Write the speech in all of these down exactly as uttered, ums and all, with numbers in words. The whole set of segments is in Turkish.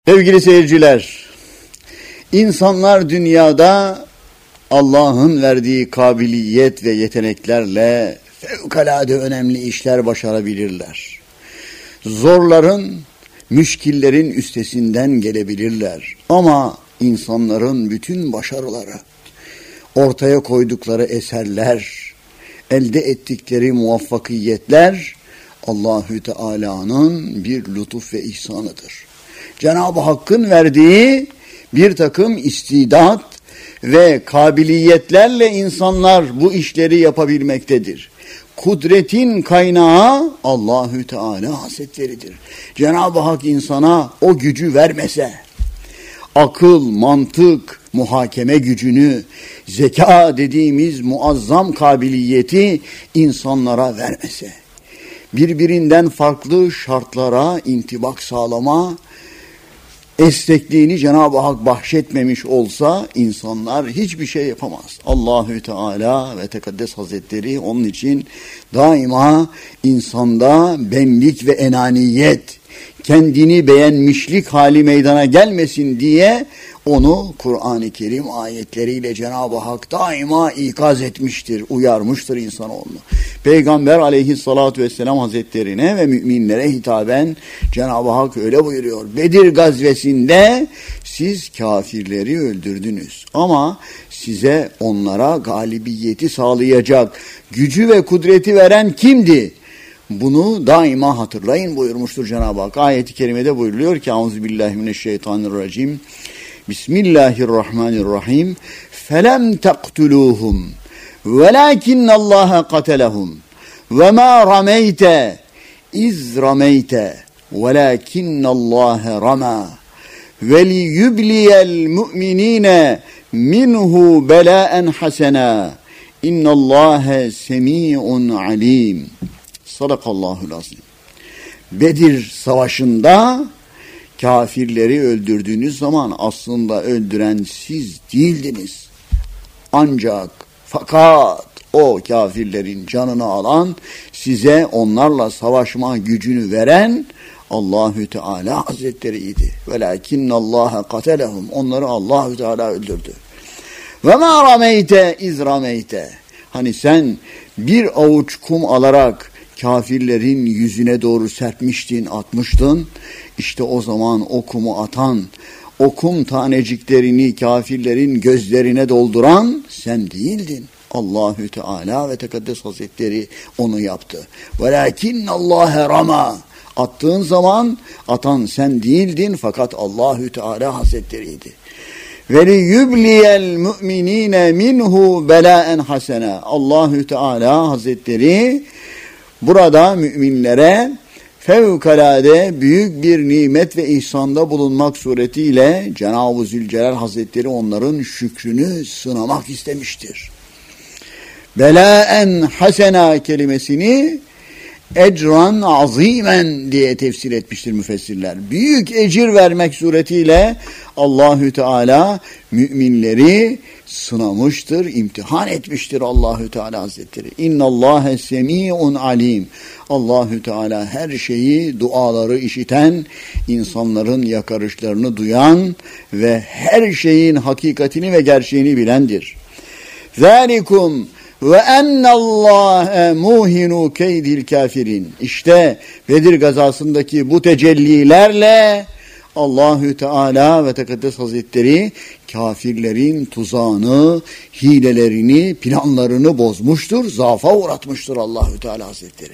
Sevgili seyirciler, insanlar dünyada Allah'ın verdiği kabiliyet ve yeteneklerle fevkalade önemli işler başarabilirler. Zorların, müşkillerin üstesinden gelebilirler. Ama insanların bütün başarıları, ortaya koydukları eserler, elde ettikleri muvaffakiyetler Allahü Teala'nın bir lütuf ve ihsanıdır. Cenab-ı Hakk'ın verdiği bir takım istidat ve kabiliyetlerle insanlar bu işleri yapabilmektedir. Kudretin kaynağı Allahü Teala Hazretleri'dir. Cenab-ı Hak insana o gücü vermese, akıl, mantık, muhakeme gücünü, zeka dediğimiz muazzam kabiliyeti insanlara vermese, birbirinden farklı şartlara intibak sağlama esnekliğini Cenab-ı Hak bahşetmemiş olsa insanlar hiçbir şey yapamaz. Allahü Teala ve Tekaddes Hazretleri onun için daima insanda benlik ve enaniyet, kendini beğenmişlik hali meydana gelmesin diye onu Kur'an-ı Kerim ayetleriyle Cenab-ı Hak daima ikaz etmiştir, uyarmıştır insanoğlunu. Peygamber aleyhissalatu vesselam hazretlerine ve müminlere hitaben Cenab-ı Hak öyle buyuruyor. Bedir gazvesinde siz kafirleri öldürdünüz ama size onlara galibiyeti sağlayacak gücü ve kudreti veren kimdi? Bunu daima hatırlayın buyurmuştur Cenab-ı Hak. Ayet-i kerimede buyuruluyor ki Euzubillahimineşşeytanirracim. Bismillahirrahmanirrahim. Felem teqtuluhum velakinnallaha qatelahum ve ma rameyte iz rameyte velakinnallaha rama ve liyubliyel mu'minine minhu belaen hasena innallâhe semî'un alim. Sadakallahul azim. Bedir savaşında kafirleri öldürdüğünüz zaman aslında öldüren siz değildiniz. Ancak fakat o kafirlerin canını alan, size onlarla savaşma gücünü veren Allahü Teala Hazretleri'ydi. Velakinnallaha qatelahum. Onları Allahü Teala öldürdü. Ve ma rameyte iz rameyte. Hani sen bir avuç kum alarak kafirlerin yüzüne doğru serpmiştin, atmıştın. İşte o zaman o kumu atan, o kum taneciklerini kafirlerin gözlerine dolduran sen değildin. Allahü Teala ve Tekaddes Hazretleri onu yaptı. Velakinnallâhe rama. Attığın zaman atan sen değildin fakat Allahü Teala Hazretleri'ydi. Ve liyubliyel mu'minine minhu belaen hasena. Allahü Teala Hazretleri burada müminlere fevkalade büyük bir nimet ve ihsanda bulunmak suretiyle Cenab-ı Zülcelal Hazretleri onların şükrünü sınamak istemiştir. Belaen hasena kelimesini ecran azimen diye tefsir etmiştir müfessirler. Büyük ecir vermek suretiyle Allahü Teala müminleri sınamıştır, imtihan etmiştir Allahü Teala Hazretleri. İnnallâhe semî'un alim. Allahü Teala her şeyi, duaları işiten, insanların yakarışlarını duyan ve her şeyin hakikatini ve gerçeğini bilendir. Zâlikum ve ennallâhe muhinu keydil kafirin. İşte Bedir gazasındaki bu tecellilerle Allahü Teala ve Tekaddes Hazretleri kafirlerin tuzağını, hilelerini, planlarını bozmuştur, zaafa uğratmıştır Allahü Teala Hazretleri.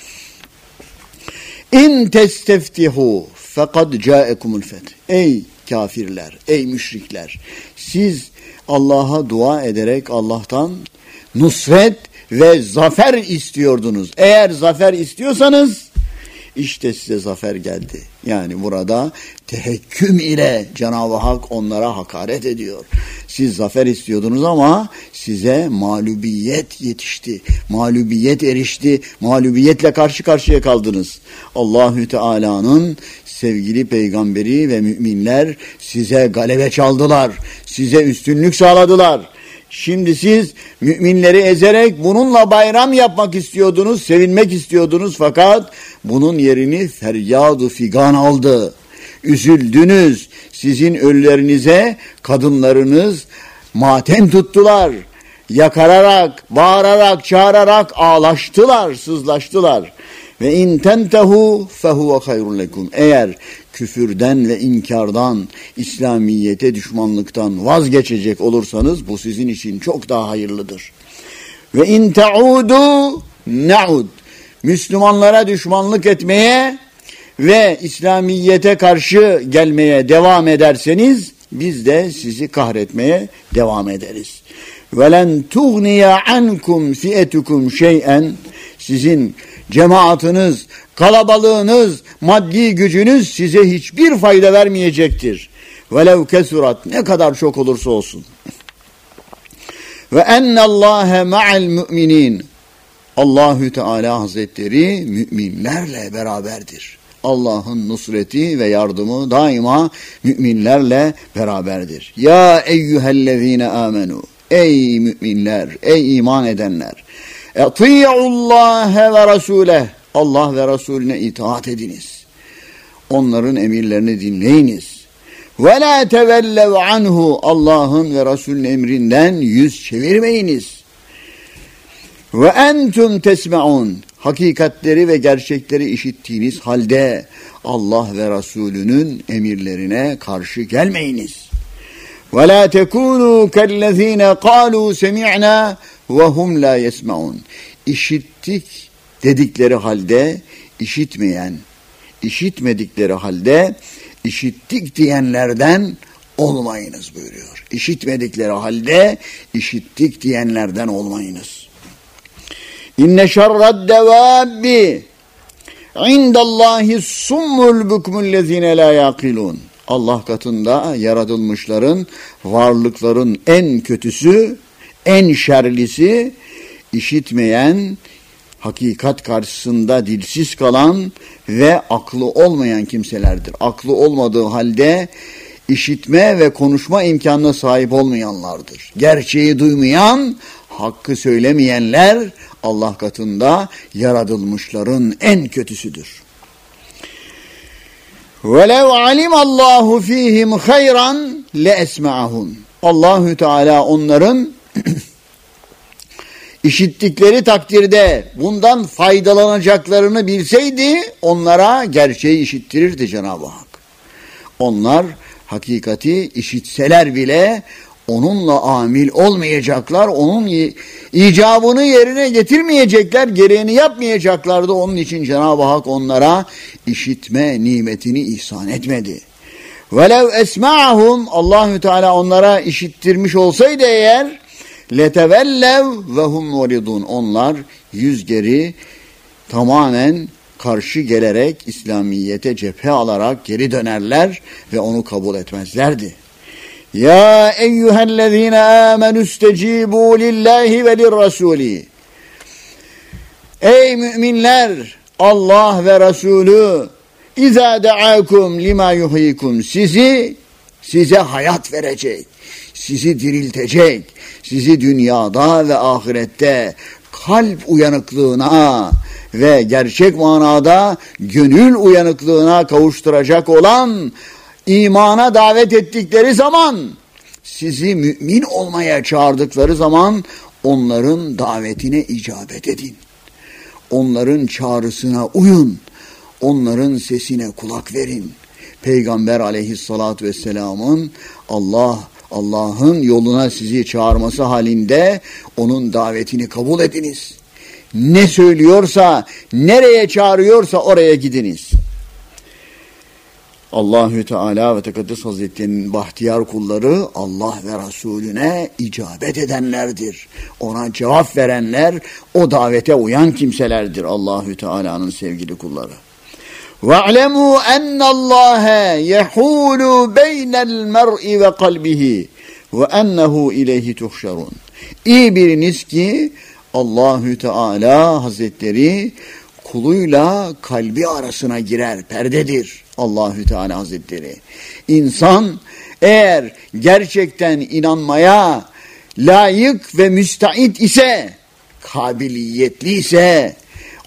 İn testeftihu fekad câekumul feth. Ey kafirler, ey müşrikler, siz Allah'a dua ederek Allah'tan nusret ve zafer istiyordunuz. Eğer zafer istiyorsanız işte size zafer geldi. Yani burada tehekküm ile Cenab-ı Hak onlara hakaret ediyor. Siz zafer istiyordunuz ama size mağlubiyet yetişti. Mağlubiyet erişti. Mağlubiyetle karşı karşıya kaldınız. Allahü Teala'nın sevgili peygamberi ve müminler size galebe çaldılar. Size üstünlük sağladılar. Şimdi siz müminleri ezerek bununla bayram yapmak istiyordunuz, sevinmek istiyordunuz fakat bunun yerini feryad-ı figan aldı. üzüldünüz. Sizin ölülerinize kadınlarınız matem tuttular. Yakararak, bağırarak, çağırarak ağlaştılar, sızlaştılar. Ve in tentehu fehuve hayrun lekum. Eğer küfürden ve inkardan, İslamiyete düşmanlıktan vazgeçecek olursanız bu sizin için çok daha hayırlıdır. Ve in taudu naud. Müslümanlara düşmanlık etmeye ve İslamiyete karşı gelmeye devam ederseniz biz de sizi kahretmeye devam ederiz. وَلَنْ تُغْنِيَ عَنْكُمْ فِئَتُكُمْ شَيْئًا. Sizin cemaatiniz, kalabalığınız, maddi gücünüz size hiçbir fayda vermeyecektir. وَلَوْ كَسُرَتْ. Ne kadar çok olursa olsun. وَاَنَّ اللّٰهَ مَعَ الْمُؤْمِنِينَ. Allahü Teala Hazretleri müminlerle beraberdir. Allah'ın nusreti ve yardımı daima müminlerle beraberdir. Ya eyyühellezine amenu. Ey müminler, ey iman edenler. Eti'ullâhe ve rasûleh. Allah ve Resulüne itaat ediniz. Onların emirlerini dinleyiniz. Ve la tevellev anhu. Allah'ın ve Resulünün emrinden yüz çevirmeyiniz. Ve entum tesme'un. Hakikatleri ve gerçekleri işittiğiniz halde Allah ve Resulünün emirlerine karşı gelmeyiniz. Ve la tekunu kellezine kalu semi'na ve hum la yesmaun. İşittik dedikleri halde işitmeyen, işitmedikleri halde işittik diyenlerden olmayınız buyuruyor. İşitmedikleri halde işittik diyenlerden olmayınız. İnne şerred devâbbi indallâhi summul bukmullezîne lâ yâkilûn. Allah katında yaratılmışların, varlıkların en kötüsü, en şerlisi, işitmeyen, hakikat karşısında dilsiz kalan ve aklı olmayan kimselerdir. Aklı olmadığı halde işitme ve konuşma imkanına sahip olmayanlardır. Gerçeği duymayan, hakkı söylemeyenler Allah katında yaratılmışların en kötüsüdür. وَلَوْ عَلِمَ اللّٰهُ ف۪يهِمْ خَيْرًا لَاَسْمَعَهُمْ. Allahü Teala onların işittikleri takdirde bundan faydalanacaklarını bilseydi onlara gerçeği işittirirdi Cenab-ı Hak. Onlar hakikati işitseler bile onunla amil olmayacaklar, onun icabını yerine getirmeyecekler, gereğini yapmayacaklardı. Onun için Cenab-ı Hak onlara işitme nimetini ihsan etmedi. وَلَوْ esma'ahum. Allahü Teala onlara işittirmiş olsaydı eğer, لَتَوَلَّوْ وَهُمْ مُرِضُونَ. Onlar yüz geri tamamen karşı gelerek İslamiyete cephe alarak geri dönerler ve onu kabul etmezlerdi. Ya eyyühellezine âmenü istecibû lillahi ve lirrasûlî. Ey müminler, Allah ve Resulü İzâ de'âkum limâ yuhyikum. Sizi, size hayat verecek, sizi diriltecek, sizi dünyada ve ahirette kalp uyanıklığına ve gerçek manada gönül uyanıklığına kavuşturacak olan imana davet ettikleri zaman, sizi mümin olmaya çağırdıkları zaman onların davetine icabet edin. Onların çağrısına uyun. Onların sesine kulak verin. Peygamber aleyhissalatü vesselamın Allah Allah'ın yoluna sizi çağırması halinde onun davetini kabul ediniz. Ne söylüyorsa, nereye çağırıyorsa oraya gidiniz. Allahü Teala ve Tekaddes Hazretleri'nin bahtiyar kulları Allah ve Resulüne icabet edenlerdir. Ona cevap verenler, o davete uyan kimselerdir Allahü Teala'nın sevgili kulları. وَاعْلَمُوا أَنَّ اللّٰهَ يَحُولُ بَيْنَ الْمَرْءِ وَقَلْبِهِ وَاَنَّهُ اِلَيْهِ تُحْشَرُونَ. İyi biliniz ki Allahü Teala Hazretleri kuluyla kalbi arasına girer, perdedir Allahü Teala Hazretleri. İnsan eğer gerçekten inanmaya layık ve müstahit ise, kabiliyetli ise,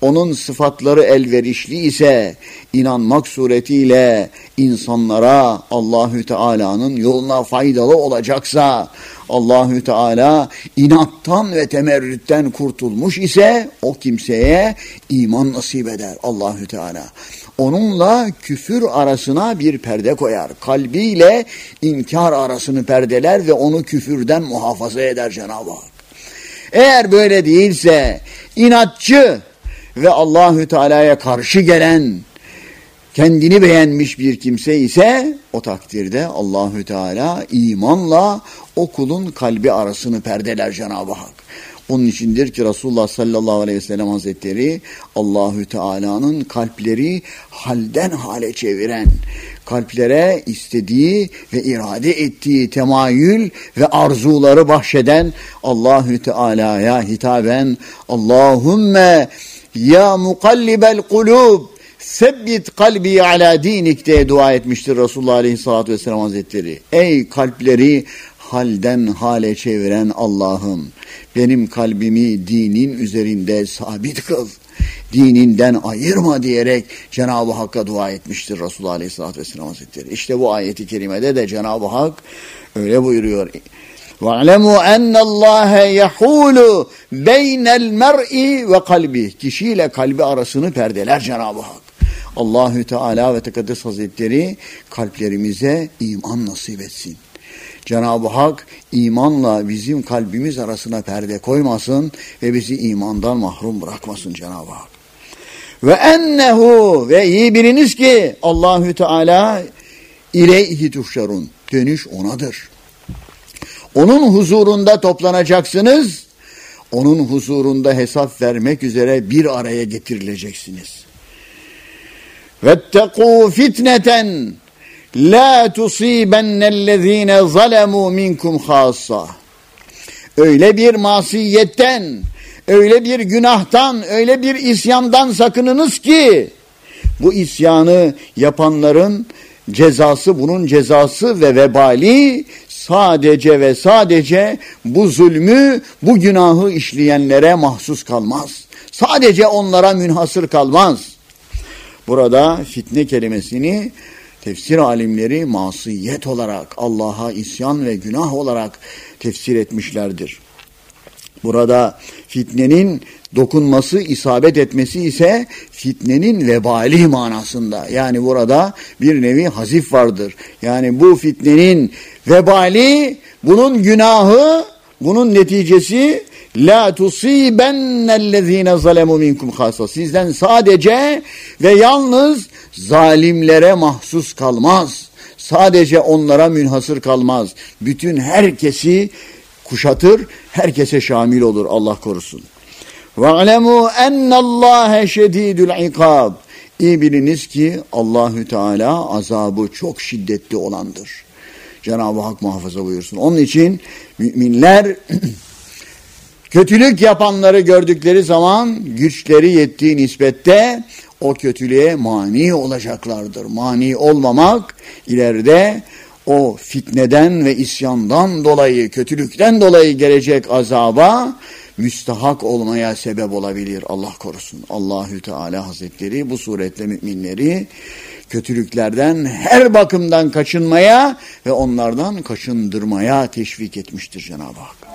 onun sıfatları elverişli ise inanmak suretiyle insanlara Allahü Teala'nın yoluna faydalı olacaksa, Allahü Teala inattan ve temerrütten kurtulmuş ise o kimseye iman nasip eder Allahü Teala. Onunla küfür arasına bir perde koyar. Kalbiyle inkar arasını perdeler ve onu küfürden muhafaza eder Cenab-ı Hak. Eğer böyle değilse, inatçı ve Allahü Teala'ya karşı gelen, kendini beğenmiş bir kimse ise o takdirde Allahü Teala imanla o kulun kalbi arasını perdeler Cenab-ı Hak. Onun içindir ki Resulullah sallallahu aleyhi ve sellem Hazretleri Allahü Teala'nın kalpleri halden hale çeviren, kalplere istediği ve irade ettiği temayül ve arzuları bahşeden Allahü Teala'ya hitaben Allahümme ya mukallibel kulub sebbit kalbi ala dinik diye dua etmiştir Resulullah aleyhissalatü vesselam Hazretleri. Ey kalpleri halden hale çeviren Allah'ım, benim kalbimi dinin üzerinde sabit kıl, dininden ayırma diyerek Cenab-ı Hakk'a dua etmiştir Resulullah Aleyhisselatü Vesselam Hazretleri. İşte bu ayeti kerimede de Cenab-ı Hak öyle buyuruyor. وَعْلَمُوا اَنَّ اللّٰهَ يَحُولُ بَيْنَ الْمَرْءِ ve kalbi. Kişiyle kalbi arasını perdeler Cenab-ı Hak. Allahü Teala ve Tekaddes Hazretleri kalplerimize iman nasip etsin. Cenab-ı Hak imanla bizim kalbimiz arasına perde koymasın ve bizi imandan mahrum bırakmasın Cenab-ı Hak. Ve ennehu ve iyi biliniz ki Allahü Teala ileyhi tuhşarun. Dönüş onadır. Onun huzurunda toplanacaksınız. Onun huzurunda hesap vermek üzere bir araya getirileceksiniz. Vettekû fitneten la tusibennellezîne zalemû minkum hâssâ. Öyle bir masiyetten, öyle bir günahtan, öyle bir isyandan sakınınız ki bu isyanı yapanların cezası, bunun cezası ve vebali sadece ve sadece bu zulmü, bu günahı işleyenlere mahsus kalmaz. Sadece onlara münhasır kalmaz. Burada fitne kelimesini tefsir alimleri masiyet olarak, Allah'a isyan ve günah olarak tefsir etmişlerdir. Burada fitnenin dokunması, isabet etmesi ise fitnenin vebali manasında. Yani burada bir nevi hazif vardır. Yani bu fitnenin vebali, bunun günahı, bunun neticesi la tusibennellezîne zalemû minkum hâssâ. Sizden sadece ve yalnız zalimlere mahsus kalmaz. Sadece onlara münhasır kalmaz. Bütün herkesi kuşatır, herkese şamil olur, Allah korusun. وَعْلَمُوا اَنَّ اللّٰهَ شَد۪يدُ الْعِقَابِ. İyi biliniz ki Allahü Teala azabı çok şiddetli olandır. Cenab-ı Hak muhafaza buyursun. Onun için müminler kötülük yapanları gördükleri zaman güçleri yettiği nispette o kötülüğe mani olacaklardır. Mani olmamak ileride o fitneden ve isyandan dolayı, kötülükten dolayı gelecek azaba müstahak olmaya sebep olabilir. Allah korusun. Allahü Teala Hazretleri bu suretle müminleri kötülüklerden her bakımdan kaçınmaya ve onlardan kaçındırmaya teşvik etmiştir Cenab-ı Hak.